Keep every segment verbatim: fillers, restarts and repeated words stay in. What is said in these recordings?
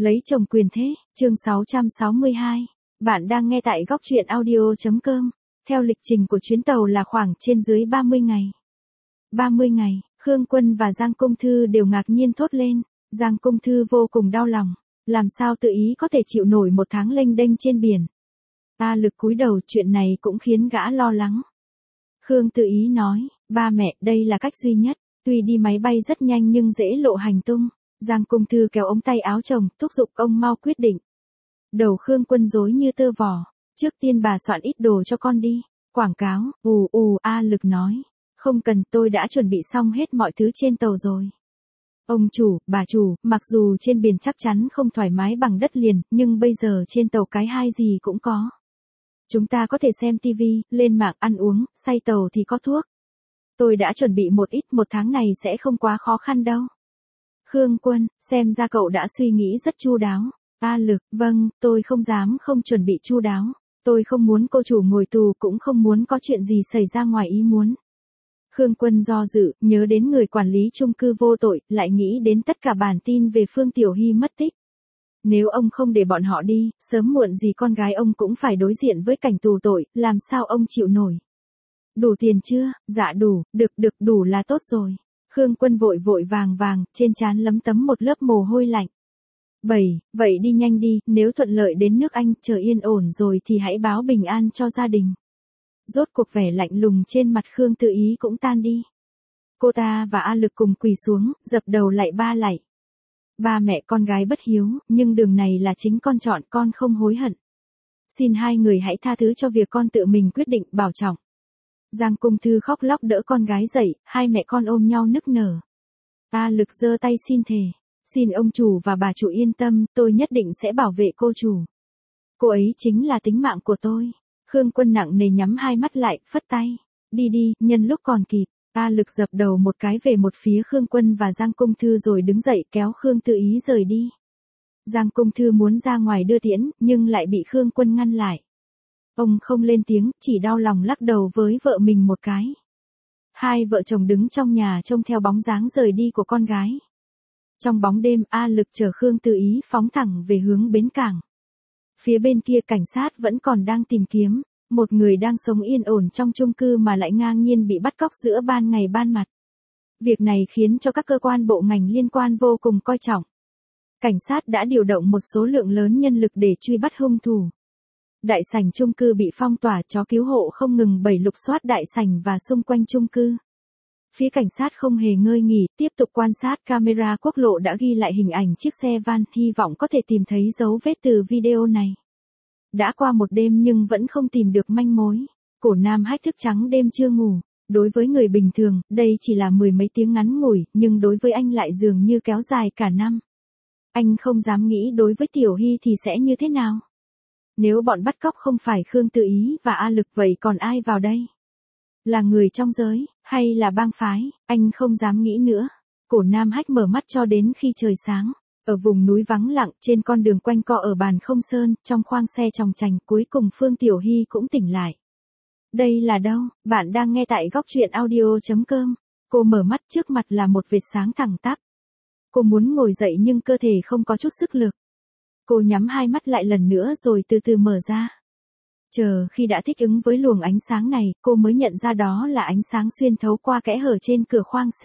Lấy chồng quyền thế, chương sáu trăm sáu mươi hai. Bạn đang nghe tại góc truyện audio chấm com. Theo lịch trình của chuyến tàu là khoảng trên dưới ba mươi ngày. ba mươi ngày, Khương Quân và Giang Công Thư đều ngạc nhiên thốt lên. Giang Công Thư vô cùng đau lòng. Làm sao tự ý có thể chịu nổi một tháng lênh đênh trên biển. A Lực cúi đầu, chuyện này cũng khiến gã lo lắng. Khương tự ý nói, ba mẹ, đây là cách duy nhất. Tuy đi máy bay rất nhanh nhưng dễ lộ hành tung. Giang Công Thư kéo ống tay áo chồng, thúc giục ông mau quyết định. Đầu Khương Quân rối như tơ vò. Trước tiên bà soạn ít đồ cho con đi. Quảng cáo, ù ù, A Lực nói. Không cần, tôi đã chuẩn bị xong hết mọi thứ trên tàu rồi. Ông chủ, bà chủ, mặc dù trên biển chắc chắn không thoải mái bằng đất liền, nhưng bây giờ trên tàu cái hai gì cũng có. Chúng ta có thể xem tivi, lên mạng ăn uống, say tàu thì có thuốc. Tôi đã chuẩn bị một ít, một tháng này sẽ không quá khó khăn đâu. Khương Quân, xem ra cậu đã suy nghĩ rất chu đáo. A Lực, vâng, tôi không dám không chuẩn bị chu đáo. Tôi không muốn cô chủ ngồi tù, cũng không muốn có chuyện gì xảy ra ngoài ý muốn. Khương Quân do dự, nhớ đến người quản lý chung cư vô tội, lại nghĩ đến tất cả bản tin về Phương Tiểu Hy mất tích. Nếu ông không để bọn họ đi, sớm muộn gì con gái ông cũng phải đối diện với cảnh tù tội, làm sao ông chịu nổi. Đủ tiền chưa? Dạ đủ, được được đủ là tốt rồi. Khương Quân vội vội vàng vàng, trên trán lấm tấm một lớp mồ hôi lạnh. Bảy, vậy đi nhanh đi, nếu thuận lợi đến nước Anh, chờ yên ổn rồi thì hãy báo bình an cho gia đình. Rốt cuộc vẻ lạnh lùng trên mặt Khương Tự Ý cũng tan đi. Cô ta và A Lực cùng quỳ xuống, dập đầu lạy ba lạy. Ba mẹ con gái bất hiếu, nhưng đường này là chính con chọn, con không hối hận. Xin hai người hãy tha thứ cho việc con tự mình quyết định, bảo trọng. Giang Công Thư khóc lóc đỡ con gái dậy, hai mẹ con ôm nhau nức nở. A Lực giơ tay xin thề. Xin ông chủ và bà chủ yên tâm, tôi nhất định sẽ bảo vệ cô chủ. Cô ấy chính là tính mạng của tôi. Khương Quân nặng nề nhắm hai mắt lại, phất tay. Đi đi, nhân lúc còn kịp. A Lực dập đầu một cái về một phía Khương Quân và Giang Công Thư rồi đứng dậy kéo Khương Tự Ý rời đi. Giang Công Thư muốn ra ngoài đưa tiễn, nhưng lại bị Khương Quân ngăn lại. Ông không lên tiếng, chỉ đau lòng lắc đầu với vợ mình một cái. Hai vợ chồng đứng trong nhà trông theo bóng dáng rời đi của con gái. Trong bóng đêm, A Lực chở Khương Tự Ý phóng thẳng về hướng bến cảng. Phía bên kia cảnh sát vẫn còn đang tìm kiếm, một người đang sống yên ổn trong chung cư mà lại ngang nhiên bị bắt cóc giữa ban ngày ban mặt. Việc này khiến cho các cơ quan bộ ngành liên quan vô cùng coi trọng. Cảnh sát đã điều động một số lượng lớn nhân lực để truy bắt hung thủ. Đại sảnh chung cư bị phong tỏa, chó cứu hộ không ngừng bẩy lục soát đại sảnh và xung quanh chung cư. Phía cảnh sát không hề ngơi nghỉ, tiếp tục quan sát camera quốc lộ đã ghi lại hình ảnh chiếc xe van, hy vọng có thể tìm thấy dấu vết từ video này. Đã qua một đêm nhưng vẫn không tìm được manh mối. Cổ nam hách thức trắng đêm chưa ngủ. Đối với người bình thường, đây chỉ là mười mấy tiếng ngắn ngủi, nhưng đối với anh lại dường như kéo dài cả năm. Anh không dám nghĩ đối với Tiểu Hy thì sẽ như thế nào. Nếu bọn bắt cóc không phải Khương Tự Ý và A Lực vậy còn ai vào đây? Là người trong giới, hay là bang phái, anh không dám nghĩ nữa. Cổ nam hách mở mắt cho đến khi trời sáng. Ở vùng núi vắng lặng, trên con đường quanh co ở bàn không sơn, trong khoang xe tròng trành, cuối cùng Phương Tiểu Hy cũng tỉnh lại. Đây là đâu? Bạn đang nghe tại góc truyện audio chấm com. Cô mở mắt, trước mặt là một vệt sáng thẳng tắp. Cô muốn ngồi dậy nhưng cơ thể không có chút sức lực. Cô nhắm hai mắt lại lần nữa rồi từ từ mở ra. Chờ khi đã thích ứng với luồng ánh sáng này, cô mới nhận ra đó là ánh sáng xuyên thấu qua kẽ hở trên cửa khoang xe.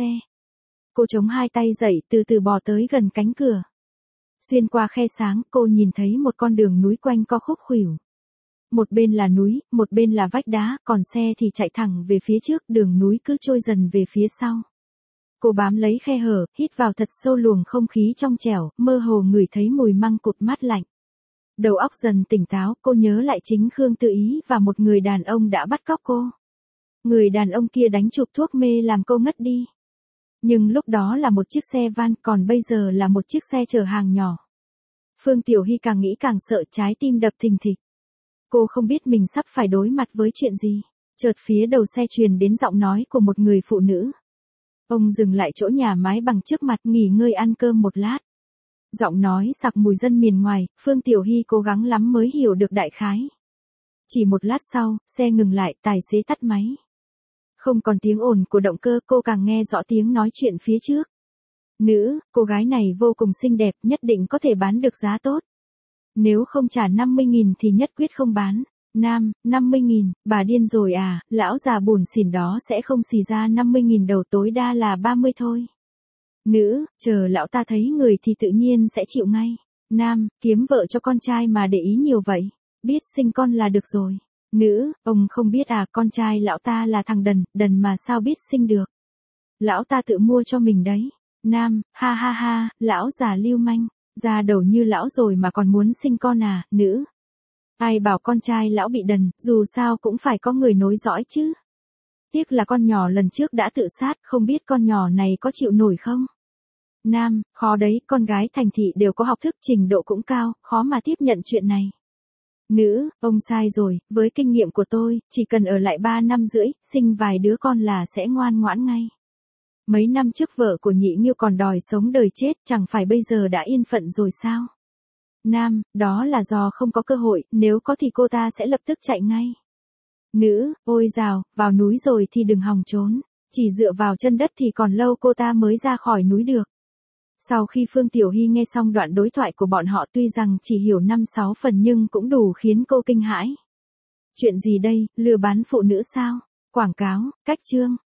Cô chống hai tay dậy, từ từ bò tới gần cánh cửa. Xuyên qua khe sáng, cô nhìn thấy một con đường núi quanh co khúc khuỷu. Một bên là núi, một bên là vách đá, còn xe thì chạy thẳng về phía trước, đường núi cứ trôi dần về phía sau. Cô bám lấy khe hở, hít vào thật sâu luồng không khí trong trẻo, mơ hồ ngửi thấy mùi măng cụt mát lạnh. Đầu óc dần tỉnh táo, cô nhớ lại chính Khương Tự Ý và một người đàn ông đã bắt cóc cô. Người đàn ông kia đánh chụp thuốc mê làm cô ngất đi. Nhưng lúc đó là một chiếc xe van, còn bây giờ là một chiếc xe chở hàng nhỏ. Phương Tiểu Hy càng nghĩ càng sợ, trái tim đập thình thịch. Cô không biết mình sắp phải đối mặt với chuyện gì. Chợt phía đầu xe truyền đến giọng nói của một người phụ nữ. Ông dừng lại chỗ nhà mái bằng trước mặt, nghỉ ngơi ăn cơm một lát. Giọng nói sặc mùi dân miền ngoài, Phương Tiểu Hy cố gắng lắm mới hiểu được đại khái. Chỉ một lát sau, xe ngừng lại, tài xế tắt máy. Không còn tiếng ồn của động cơ, cô càng nghe rõ tiếng nói chuyện phía trước. Nữ, cô gái này vô cùng xinh đẹp, nhất định có thể bán được giá tốt. Nếu không trả năm mươi nghìn thì nhất quyết không bán. Nam, năm mươi nghìn, bà điên rồi à, lão già buồn xỉn đó sẽ không xì ra năm mươi nghìn đầu, tối đa là ba mươi thôi. Nữ, chờ lão ta thấy người thì tự nhiên sẽ chịu ngay. Nam, kiếm vợ cho con trai mà để ý nhiều vậy. Biết sinh con là được rồi. Nữ, ông không biết à, con trai lão ta là thằng đần, đần mà sao biết sinh được. Lão ta tự mua cho mình đấy. Nam, ha ha ha, lão già lưu manh, già đầu như lão rồi mà còn muốn sinh con à. Nữ, ai bảo con trai lão bị đần, dù sao cũng phải có người nối dõi chứ. Tiếc là con nhỏ lần trước đã tự sát, không biết con nhỏ này có chịu nổi không. Nam, khó đấy, con gái thành thị đều có học thức, trình độ cũng cao, khó mà tiếp nhận chuyện này. Nữ, ông sai rồi, với kinh nghiệm của tôi, chỉ cần ở lại ba năm rưỡi, sinh vài đứa con là sẽ ngoan ngoãn ngay. Mấy năm trước vợ của Nhị Nghiêu còn đòi sống đời chết, chẳng phải bây giờ đã yên phận rồi sao? Nam, đó là do không có cơ hội, nếu có thì cô ta sẽ lập tức chạy ngay. Nữ, ôi dào, vào núi rồi thì đừng hòng trốn, chỉ dựa vào chân đất thì còn lâu cô ta mới ra khỏi núi được. Sau khi Phương Tiểu Hy nghe xong đoạn đối thoại của bọn họ, tuy rằng chỉ hiểu năm sáu phần nhưng cũng đủ khiến cô kinh hãi. Chuyện gì đây, lừa bán phụ nữ sao? Quảng cáo, cách chương.